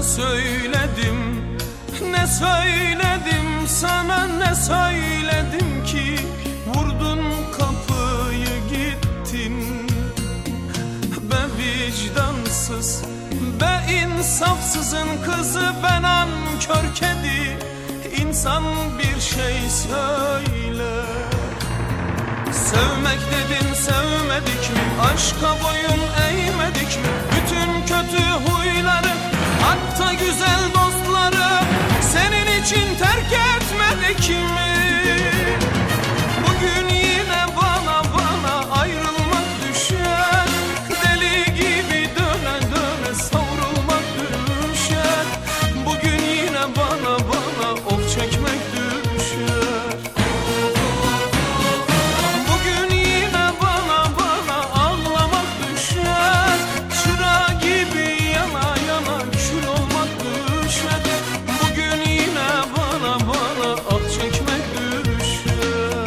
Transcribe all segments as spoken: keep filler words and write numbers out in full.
Ne söyledim, ne söyledim sana, ne söyledim ki vurdun kapıyı gittin. Be vicdansız, be insafsızın kızı, ben nankör kedi. İnsan bir şey söyle. Sevmek dedin, sevmedik mi? Aşka boyun eğmedik mi? Bütün kötü huyları, hatta güzel dostları senin için terk etmedik mi? Bugün yine bana bana ayrılmak düşer. Deli gibi döne döne savrulmak düşer. Bugün yine bana bana of çekmek düşer. Bugün yine bana bana ağlamak düşer. Çıra gibi yana yana kül olmak düşer. Bugün yine bana bana ah çekmek düşer.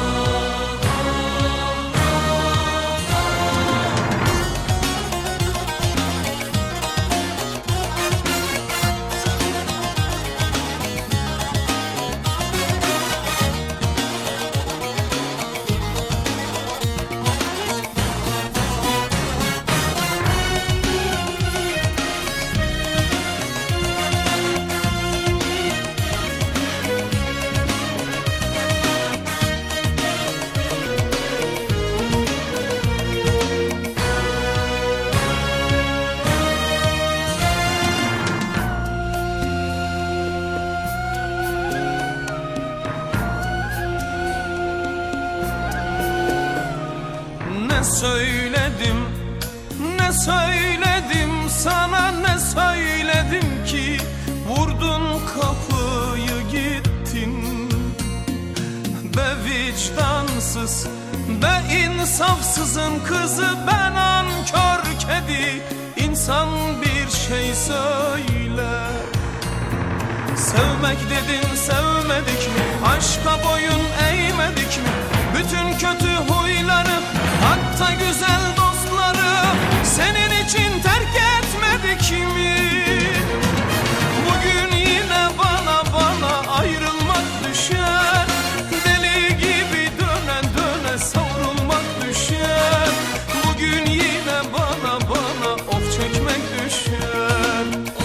Ne söyledim, ne söyledim sana, ne söyledim ki vurdun kapıyı gittin. Be vicdansız, be insafsızın kızı, ben nankör kedi. İnsan bir şey söyle. Sevmek dedin, sevmedik mi? Aşka boyun eğmedik mi? Bütün kötü huyları, hatta güzel dostları senin için terk etmedik mi? Bugün yine bana bana ayrılmak düşer. Deli gibi döne döne savrulmak düşer. Bugün yine bana bana of çekmek düşer.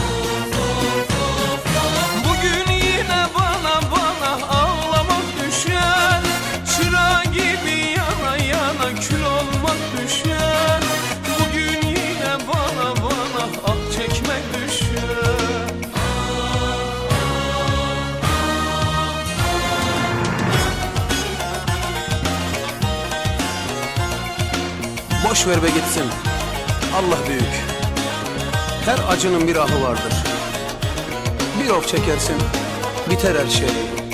Bugün yine bana bana ağlamak düşer. Çıra gibi yana yana kül olmak düşer. Bugün yine bana bana ah çekmek düşer. Boş ver be gitsin. Allah büyük. Her acının bir ahı vardır. Bir of çekersin, biter her şey.